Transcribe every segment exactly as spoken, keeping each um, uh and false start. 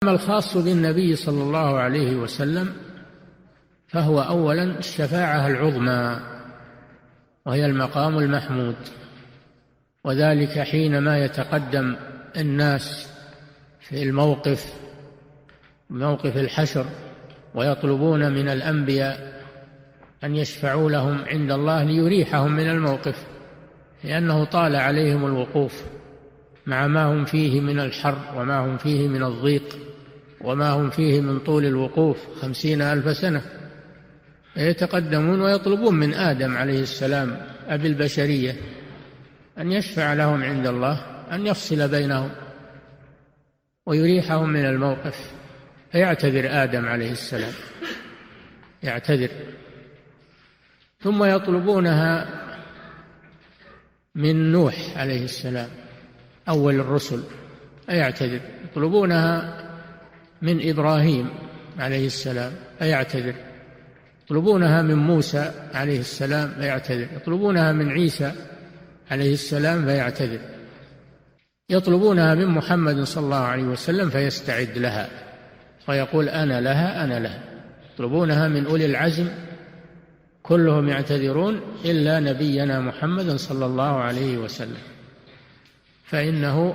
أما الخاص بالنبي صلى الله عليه وسلم فهو أولا الشفاعة العظمى، وهي المقام المحمود، وذلك حينما يتقدم الناس في الموقف موقف الحشر ويطلبون من الأنبياء أن يشفعوا لهم عند الله ليريحهم من الموقف، لأنه طال عليهم الوقوف مع ما هم فيه من الحر وما هم فيه من الضيق وما هم فيه من طول الوقوف خمسين ألف سنة. يتقدمون ويطلبون من آدم عليه السلام أبي البشرية أن يشفع لهم عند الله، أن يفصل بينهم ويريحهم من الموقف، فيعتذر آدم عليه السلام، يعتذر. ثم يطلبونها من نوح عليه السلام أول الرسل، أيعتذر. يطلبونها من إبراهيم عليه السلام، أيعتذر. يطلبونها من موسى عليه السلام، فيعتذر. يطلبونها من عيسى عليه السلام، فيعتذر. يطلبونها من محمد صلى الله عليه وسلم فيستعد لها ويقول أنا لها أنا لها. يطلبونها من أولي العزم كلهم يعتذرون إلا نبينا محمد صلى الله عليه وسلم، فإنه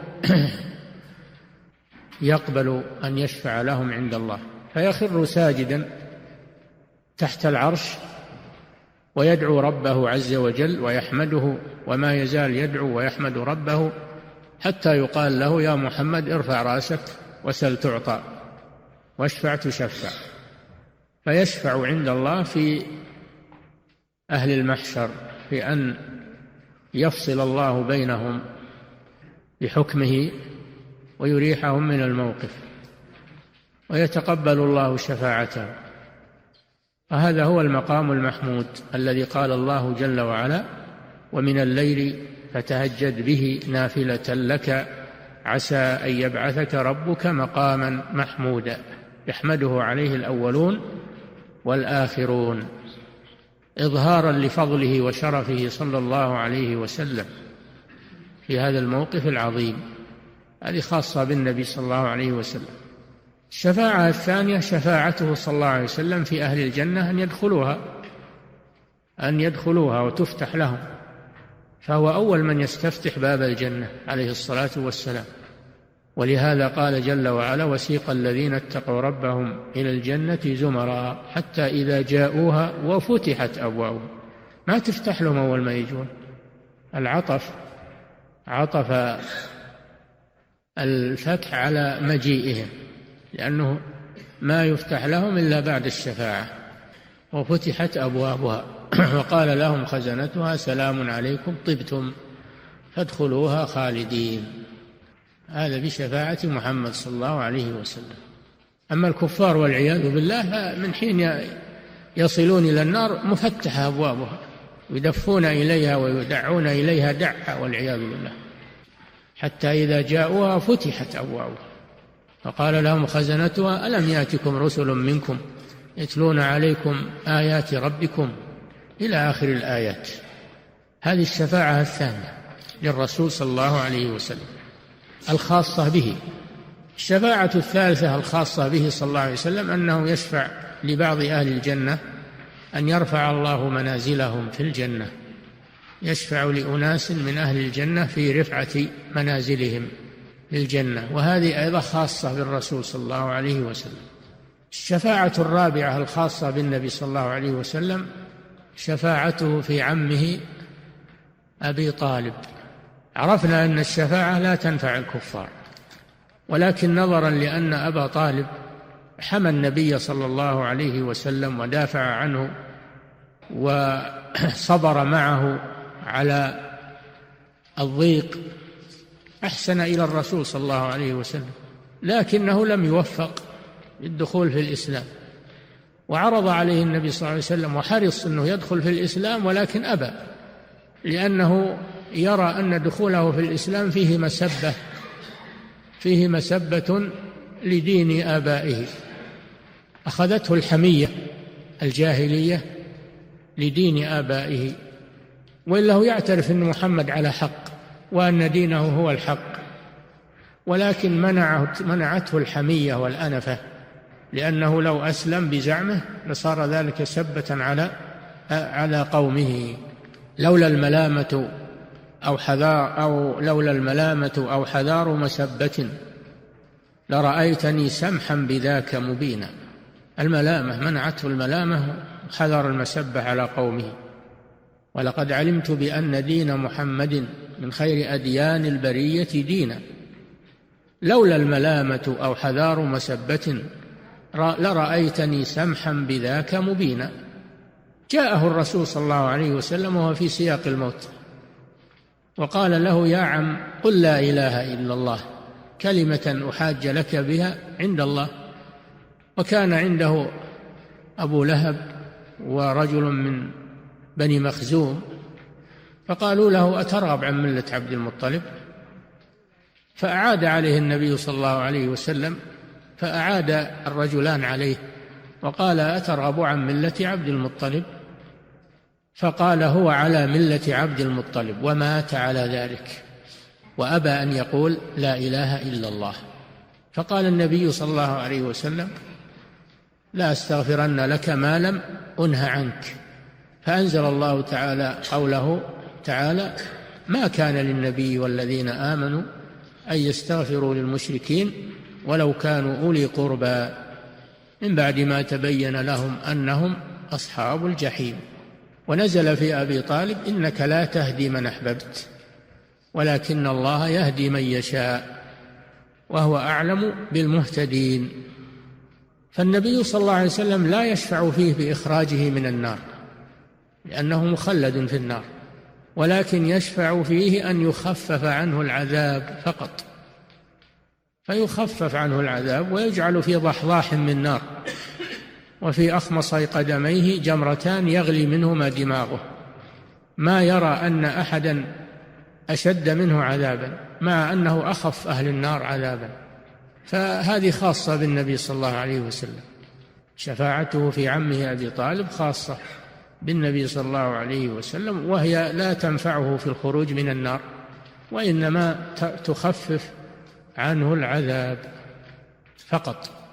يقبل أن يشفع لهم عند الله، فيخر ساجدا تحت العرش ويدعو ربه عز وجل ويحمده، وما يزال يدعو ويحمد ربه حتى يقال له يا محمد ارفع رأسك وسل تعطى واشفع تشفع. فيشفع عند الله في أهل المحشر في أن يفصل الله بينهم بحكمه ويريحهم من الموقف، ويتقبل الله شفاعته. وهذا هو المقام المحمود الذي قال الله جل وعلا ومن الليل فتهجد به نافلة لك عسى أن يبعثك ربك مقاما محمودا يحمده عليه الأولون والآخرون، إظهارا لفضله وشرفه صلى الله عليه وسلم في هذا الموقف العظيم. هذه خاصة بالنبي صلى الله عليه وسلم. الشفاعة الثانية شفاعته صلى الله عليه وسلم في أهل الجنة أن يدخلوها أن يدخلوها وتفتح لهم، فهو أول من يستفتح باب الجنة عليه الصلاة والسلام. ولهذا قال جل وعلا وسيق الذين اتقوا ربهم إلى الجنة زمرا حتى إذا جاءوها وفتحت أبوابها. ما تفتح لهم أول ما يجون، العطف عطف الفتح على مجيئهم، لأنه ما يفتح لهم إلا بعد الشفاعة. وفتحت أبوابها وقال لهم خزنتها سلام عليكم طبتم فادخلوها خالدين. هذا بشفاعة محمد صلى الله عليه وسلم. أما الكفار والعياذ بالله من حين يصلون إلى النار مفتحة أبوابها، يدفون إليها ويدعون إليها دعا والعياذ بالله، حتى إذا جاءوها فتحت أبوابها فقال لهم خزنتها ألم يأتكم رسل منكم يتلون عليكم آيات ربكم إلى آخر الآيات. هذه الشفاعة الثانية للرسول صلى الله عليه وسلم الخاصة به. الشفاعة الثالثة الخاصة به صلى الله عليه وسلم أنه يشفع لبعض أهل الجنة أن يرفع الله منازلهم في الجنة، يشفع لأناس من أهل الجنة في رفعة منازلهم في الجنة، وهذه أيضا خاصة بالرسول صلى الله عليه وسلم. الشفاعة الرابعة الخاصة بالنبي صلى الله عليه وسلم شفاعته في عمه أبي طالب. عرفنا أن الشفاعة لا تنفع الكفار، ولكن نظرا لأن أبا طالب حمى النبي صلى الله عليه وسلم ودافع عنه وصبر معه على الضيق أحسن إلى الرسول صلى الله عليه وسلم، لكنه لم يوفق للدخول في الإسلام، وعرض عليه النبي صلى الله عليه وسلم وحرص أنه يدخل في الإسلام ولكن أبى، لأنه يرى أن دخوله في الإسلام فيه مسبة فيه مسبة لدين آبائه. أخذته الحمية الجاهلية لدين آبائه، وإلا هو يعترف أن محمد على حق وأن دينه هو الحق، ولكن منعته الحمية والأنفة، لأنه لو أسلم بزعمه لصار ذلك سبة على على قومه. لولا الملامة أو حذار أو لولا الملامة أو حذار مسبة لرأيتني سمحا بذاك مبينا. الملامة منعته الملامة، حذر المسبة على قومه. ولقد علمت بأن دين محمد من خير أديان البرية دينا، لولا الملامة أو حذار مسبة لرأيتني سمحا بذاك مبينا. جاءه الرسول صلى الله عليه وسلم وهو في سياق الموت وقال له: يا عم قل لا إله إلا الله كلمة أحاج لك بها عند الله. وكان عنده أبو لهب ورجل من بني مخزوم، فقالوا له: أترغب عن ملة عبد المطلب؟ فأعاد عليه النبي صلى الله عليه وسلم، فأعاد الرجلان عليه وقال: أترغب عن ملة عبد المطلب؟ فقال: هو على ملة عبد المطلب، ومات على ذلك وأبى أن يقول لا إله إلا الله. فقال النبي صلى الله عليه وسلم: لا أستغفرن لك ما لم أنه عنك. فأنزل الله تعالى قوله تعالى: ما كان للنبي والذين آمنوا أن يستغفروا للمشركين ولو كانوا أولي قربى من بعد ما تبين لهم أنهم أصحاب الجحيم. ونزل في أبي طالب: إنك لا تهدي من أحببت ولكن الله يهدي من يشاء وهو أعلم بالمهتدين. فالنبي صلى الله عليه وسلم لا يشفع فيه بإخراجه من النار لأنه مخلد في النار، ولكن يشفع فيه أن يخفف عنه العذاب فقط، فيخفف عنه العذاب ويجعل في ضحضاح من نار وفي أخمصي قدميه جمرتان يغلي منهما دماغه، ما يرى أن أحدا أشد منه عذابا، مع أنه أخف أهل النار عذابا. فهذه خاصة بالنبي صلى الله عليه وسلم، شفاعته في عمه أبي طالب خاصة بالنبي صلى الله عليه وسلم، وهي لا تنفعه في الخروج من النار، وإنما تخفف عنه العذاب فقط.